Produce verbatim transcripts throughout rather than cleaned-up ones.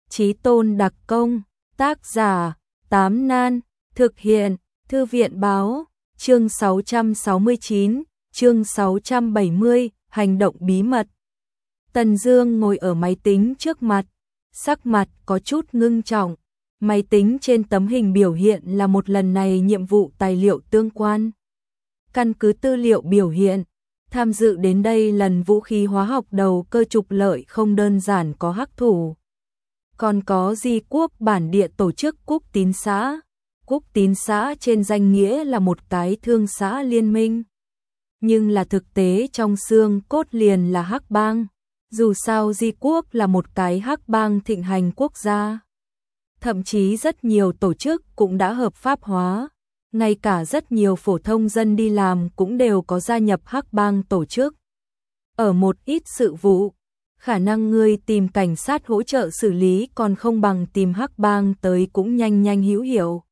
Chí Tôn đặc công, tác giả, Tám Nan, thực hiện, Thư viện báo, chương sáu trăm sáu mươi chín, chương sáu trăm bảy mươi, hành động bí mật. Tần Dương ngồi ở máy tính trước mặt, sắc mặt có chút ngưng trọng. Máy tính trên tấm hình biểu hiện là một lần này nhiệm vụ tài liệu tương quan. Căn cứ tư liệu biểu hiện, tham dự đến đây lần vũ khí hóa học đầu cơ trục lợi không đơn giản có hắc thủ. Còn có Di Quốc bản địa tổ chức Cúc Tín xã. Cúc Tín xã trên danh nghĩa là một cái thương xã liên minh. Nhưng là thực tế trong xương cốt liền là hắc bang. Dù sao Di Quốc là một cái hắc bang thịnh hành quốc gia. Thậm chí rất nhiều tổ chức cũng đã hợp pháp hóa. Ngay cả rất nhiều phổ thông dân đi làm cũng đều có gia nhập hắc bang tổ chức. Ở một ít sự vụ, khả năng ngươi tìm cảnh sát hỗ trợ xử lý còn không bằng tìm hắc bang tới cũng nhanh nhanh hữu hiệu.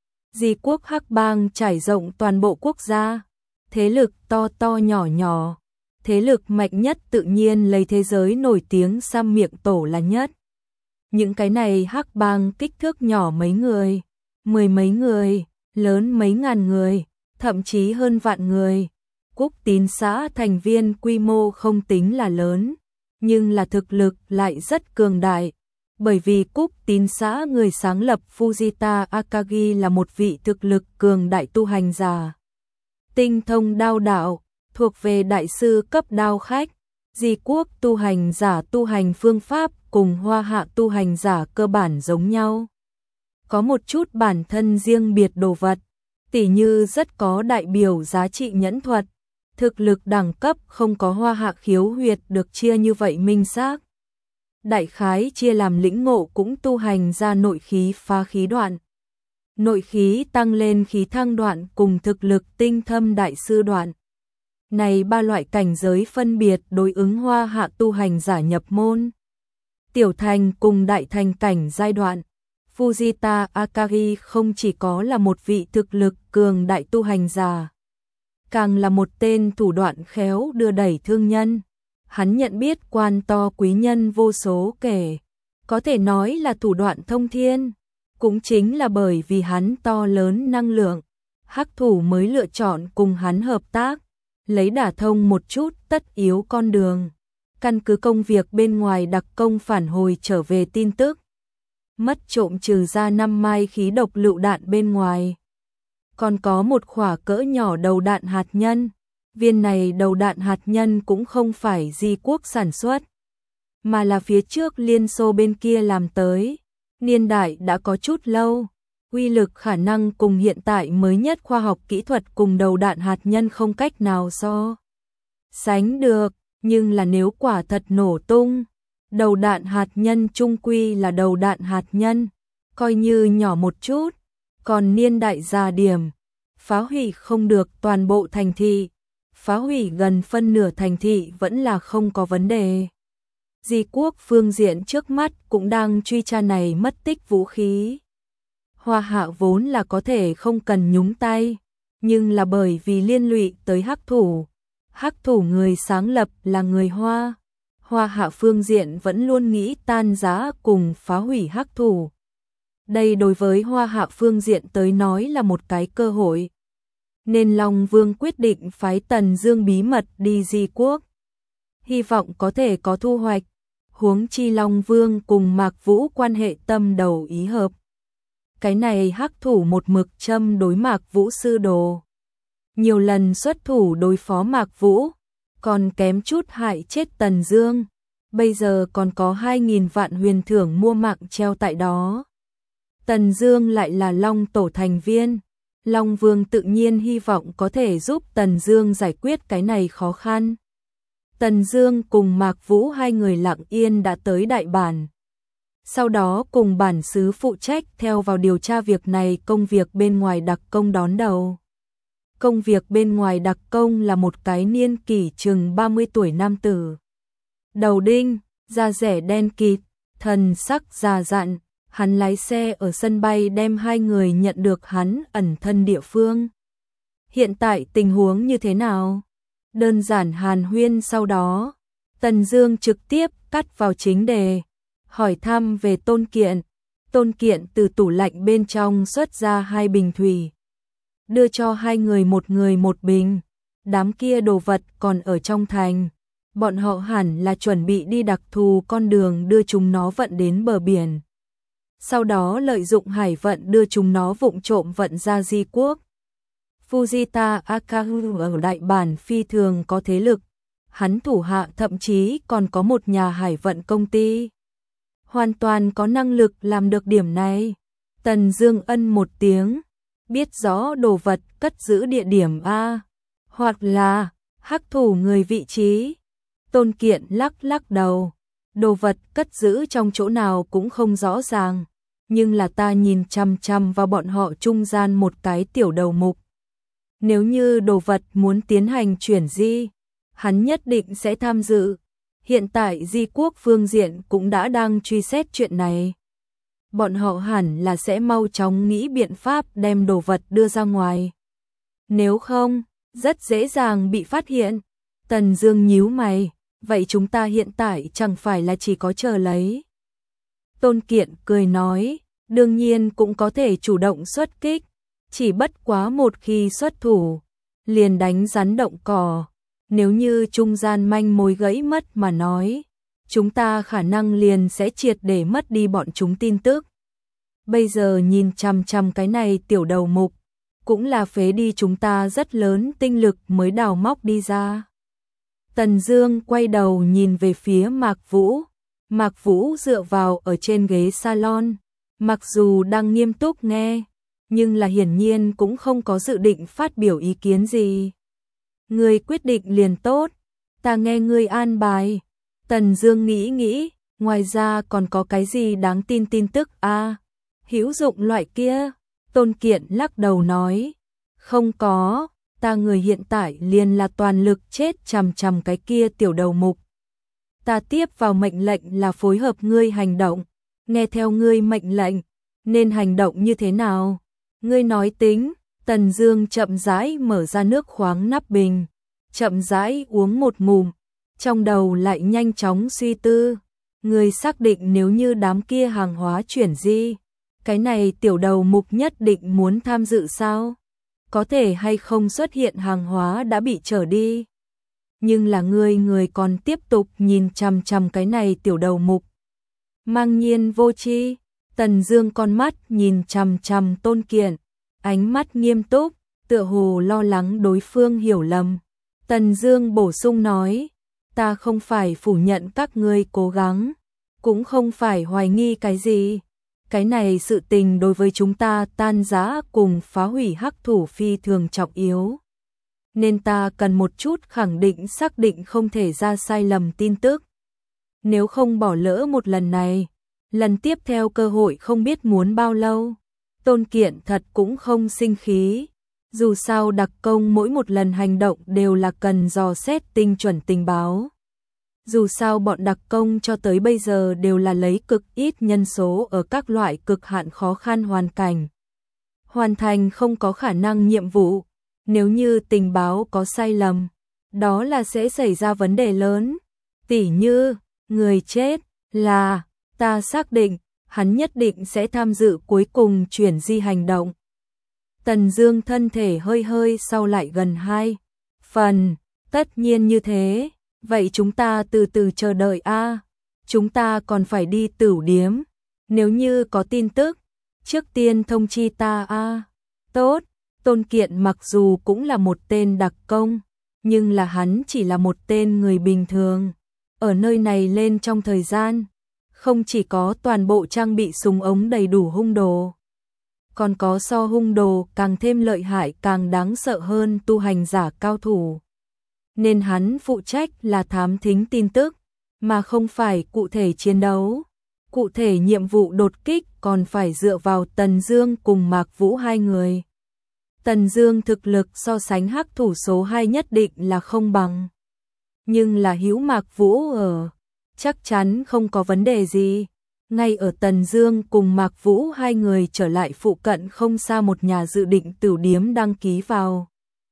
Di Quốc hắc bang trải rộng toàn bộ quốc gia, thế lực to to nhỏ nhỏ, thế lực mạnh nhất tự nhiên lấy thế giới nổi tiếng Sam Miệng Tổ là nhất. Những cái này hắc bang kích thước nhỏ mấy người, mười mấy người, lớn mấy ngàn người, thậm chí hơn vạn người. Cúc Tín xã thành viên quy mô không tính là lớn, nhưng là thực lực lại rất cường đại, bởi vì Cúc Tín xã người sáng lập Fujita Akagi là một vị thực lực cường đại tu hành giả. Tinh thông đao đạo, thuộc về đại sư cấp đao khách. Di Quốc tu hành giả tu hành phương pháp cùng Hoa Hạ tu hành giả cơ bản giống nhau. Có một chút bản thân riêng biệt đồ vật, tỉ như rất có đại biểu giá trị nhẫn thuật. Thực lực đẳng cấp không có Hoa Hạ khiếu huyệt được chia như vậy minh xác. Đại khái chia làm lĩnh ngộ cũng tu hành ra nội khí phá khí đoạn. Nội khí tăng lên khí thăng đoạn cùng thực lực tinh thâm đại sư đoạn. Này ba loại cảnh giới phân biệt đối ứng Hoa Hạ tu hành giả nhập môn. Tiểu thành cùng đại thành cảnh giai đoạn. Fujita Akagi không chỉ có là một vị thực lực cường đại tu hành giả, càng là một tên thủ đoạn khéo đưa đẩy thương nhân. Hắn nhận biết quan to quý nhân vô số kể, có thể nói là thủ đoạn thông thiên. Cũng chính là bởi vì hắn to lớn năng lượng, hắc thủ mới lựa chọn cùng hắn hợp tác, lấy đả thông một chút tất yếu con đường. Căn cứ công việc bên ngoài đặc công phản hồi trở về tin tức, mất trộm trừ ra năm mai khí độc lựu đạn bên ngoài. Còn có một khỏa cỡ nhỏ đầu đạn hạt nhân. Viên này đầu đạn hạt nhân cũng không phải Di Quốc sản xuất, mà là phía trước Liên Xô bên kia làm tới. Niên đại đã có chút lâu, uy lực khả năng cùng hiện tại mới nhất khoa học kỹ thuật cùng đầu đạn hạt nhân không cách nào so sánh được, nhưng là nếu quả thật nổ tung, đầu đạn hạt nhân chung quy là đầu đạn hạt nhân, coi như nhỏ một chút, còn niên đại già điểm, phá hủy không được toàn bộ thành thị, phá hủy gần phân nửa thành thị vẫn là không có vấn đề. Di Quốc phương diện trước mắt cũng đang truy tra này mất tích vũ khí. Hoa Hạ vốn là có thể không cần nhúng tay, nhưng là bởi vì liên lụy tới hắc thủ. Hắc thủ người sáng lập là người Hoa. Hoa Hạ phương diện vẫn luôn nghĩ tan giá cùng phá hủy hắc thủ. Đây đối với Hoa Hạ phương diện tới nói là một cái cơ hội. Nên Long Vương quyết định phái Tần Dương bí mật đi Di Quốc. Hy vọng có thể có thu hoạch. Huống chi Long Vương cùng Mạc Vũ quan hệ tâm đầu ý hợp. Cái này hắc thủ một mực châm đối Mạc Vũ sư đồ. Nhiều lần xuất thủ đối phó Mạc Vũ, còn kém chút hại chết Tần Dương. Bây giờ còn có hai nghìn vạn huyền thưởng mua mạng treo tại đó. Tần Dương lại là Long Tổ thành viên. Long Vương tự nhiên hy vọng có thể giúp Tần Dương giải quyết cái này khó khăn. Tần Dương cùng Mạc Vũ hai người lặng yên đã tới đại bản. Sau đó cùng bản xứ phụ trách theo vào điều tra việc này công việc bên ngoài đặc công đón đầu. Công việc bên ngoài đặc công là một cái niên kỷ chừng ba mươi tuổi nam tử. Đầu đinh, da rẻ đen kịt, thần sắc già dặn, hắn lái xe ở sân bay đem hai người nhận được hắn ẩn thân địa phương. Hiện tại tình huống như thế nào? Đơn giản hàn huyên sau đó, Tần Dương trực tiếp cắt vào chính đề, hỏi thăm về Tôn Kiện. Tôn Kiện từ tủ lạnh bên trong xuất ra hai bình thủy, đưa cho hai người một người một bình. Đám kia đồ vật còn ở trong thành, bọn họ hẳn là chuẩn bị đi đặc thù con đường đưa chúng nó vận đến bờ biển. Sau đó lợi dụng hải vận đưa chúng nó vụng trộm vận ra Di quốc. Fujita Akahu ở đại bản phi thường có thế lực, hắn thủ hạ thậm chí còn có một nhà hải vận công ty. Hoàn toàn có năng lực làm được điểm này. Tần Dương ân một tiếng, biết rõ đồ vật cất giữ địa điểm A, hoặc là hắc thủ người vị trí. Tôn Kiện lắc lắc đầu, đồ vật cất giữ trong chỗ nào cũng không rõ ràng, nhưng là ta nhìn chằm chằm vào bọn họ trung gian một cái tiểu đầu mục. Nếu như đồ vật muốn tiến hành chuyển di, hắn nhất định sẽ tham dự. Hiện tại Di quốc phương diện cũng đã đang truy xét chuyện này. Bọn họ hẳn là sẽ mau chóng nghĩ biện pháp đem đồ vật đưa ra ngoài. Nếu không, rất dễ dàng bị phát hiện. Tần Dương nhíu mày, vậy chúng ta hiện tại chẳng phải là chỉ có chờ lấy. Tôn Kiện cười nói, đương nhiên cũng có thể chủ động xuất kích, chỉ bất quá một khi xuất thủ, liền đánh rắn động cỏ. Nếu như trung gian manh mối gãy mất mà nói, chúng ta khả năng liền sẽ triệt để mất đi bọn chúng tin tức. Bây giờ nhìn chằm chằm cái này tiểu đầu mục, cũng là phế đi chúng ta rất lớn tinh lực mới đào móc đi ra. Tần Dương quay đầu nhìn về phía Mạc Vũ. Mạc Vũ dựa vào ở trên ghế salon, mặc dù đang nghiêm túc nghe, nhưng là hiển nhiên cũng không có dự định phát biểu ý kiến gì. Ngươi quyết định liền tốt, ta nghe ngươi an bài. Tần Dương nghĩ nghĩ, ngoài ra còn có cái gì đáng tin tin tức a? À, hữu dụng loại kia. Tôn Kiện lắc đầu nói, không có, ta người hiện tại liền là toàn lực chết chằm chằm cái kia tiểu đầu mục. Ta tiếp vào mệnh lệnh là phối hợp ngươi hành động, nghe theo ngươi mệnh lệnh, nên hành động như thế nào? Ngươi nói tính. Tần Dương chậm rãi mở ra nước khoáng nắp bình, chậm rãi uống một ngụm, trong đầu lại nhanh chóng suy tư. Ngươi xác định nếu như đám kia hàng hóa chuyển di, cái này tiểu đầu mục nhất định muốn tham dự sao? Có thể hay không xuất hiện hàng hóa đã bị trở đi? Nhưng là ngươi người còn tiếp tục nhìn chằm chằm cái này tiểu đầu mục. Mang nhiên vô tri. Tần Dương con mắt nhìn chằm chằm Tôn Kiện, ánh mắt nghiêm túc, tựa hồ lo lắng đối phương hiểu lầm. Tần Dương bổ sung nói, ta không phải phủ nhận các ngươi cố gắng, cũng không phải hoài nghi cái gì. Cái này sự tình đối với chúng ta tan rã cùng phá hủy hắc thủ phi thường trọng yếu. Nên ta cần một chút khẳng định xác định không thể ra sai lầm tin tức. Nếu không bỏ lỡ một lần này, lần tiếp theo cơ hội không biết muốn bao lâu. Tôn Kiện thật cũng không sinh khí. Dù sao đặc công mỗi một lần hành động đều là cần dò xét tinh chuẩn tình báo. Dù sao bọn đặc công cho tới bây giờ đều là lấy cực ít nhân số ở các loại cực hạn khó khăn hoàn cảnh. Hoàn thành không có khả năng nhiệm vụ. Nếu như tình báo có sai lầm, đó là sẽ xảy ra vấn đề lớn. Tỉ như, người chết là, ta xác định, hắn nhất định sẽ tham dự cuối cùng chuyển di hành động. Tần Dương thân thể hơi hơi sau lại gần hai phần, tất nhiên như thế, vậy chúng ta từ từ chờ đợi a. Chúng ta còn phải đi tửu điếm, nếu như có tin tức, trước tiên thông chi ta a. Tốt. Tôn Kiện mặc dù cũng là một tên đặc công, nhưng là hắn chỉ là một tên người bình thường. Ở nơi này lên trong thời gian, không chỉ có toàn bộ trang bị súng ống đầy đủ hung đồ, còn có so hung đồ càng thêm lợi hại càng đáng sợ hơn tu hành giả cao thủ. Nên hắn phụ trách là thám thính tin tức, mà không phải cụ thể chiến đấu. Cụ thể nhiệm vụ đột kích còn phải dựa vào Tần Dương cùng Mạc Vũ hai người. Tần Dương thực lực so sánh hắc thủ số hai nhất định là không bằng. Nhưng là hữu Mạc Vũ ở, chắc chắn không có vấn đề gì. Ngay ở Tần Dương cùng Mạc Vũ hai người trở lại phụ cận không xa một nhà dự định tửu điếm đăng ký vào.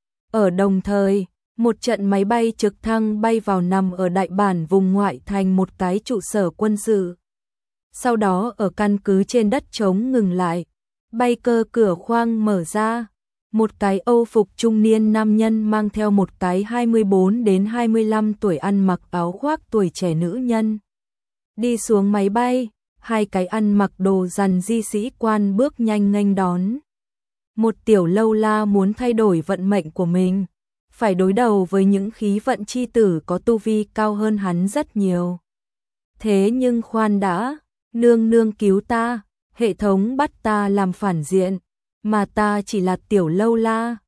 Ở đồng thời, một trận máy bay trực thăng bay vào nằm ở đại bản vùng ngoại thành một cái trụ sở quân sự. sau đó ở căn cứ trên đất trống ngừng lại. Bay cơ cửa khoang mở ra, một cái Âu phục trung niên nam nhân mang theo một cái hai mươi bốn đến hai mươi lăm tuổi ăn mặc áo khoác tuổi trẻ nữ nhân. Đi xuống máy bay, hai cái ăn mặc đồ rằn di sĩ quan bước nhanh nghênh đón. Một tiểu lâu la muốn thay đổi vận mệnh của mình, phải đối đầu với những khí vận chi tử có tu vi cao hơn hắn rất nhiều. Thế nhưng khoan đã, nương nương cứu ta, hệ thống bắt ta làm phản diện, mà ta chỉ là tiểu lâu la.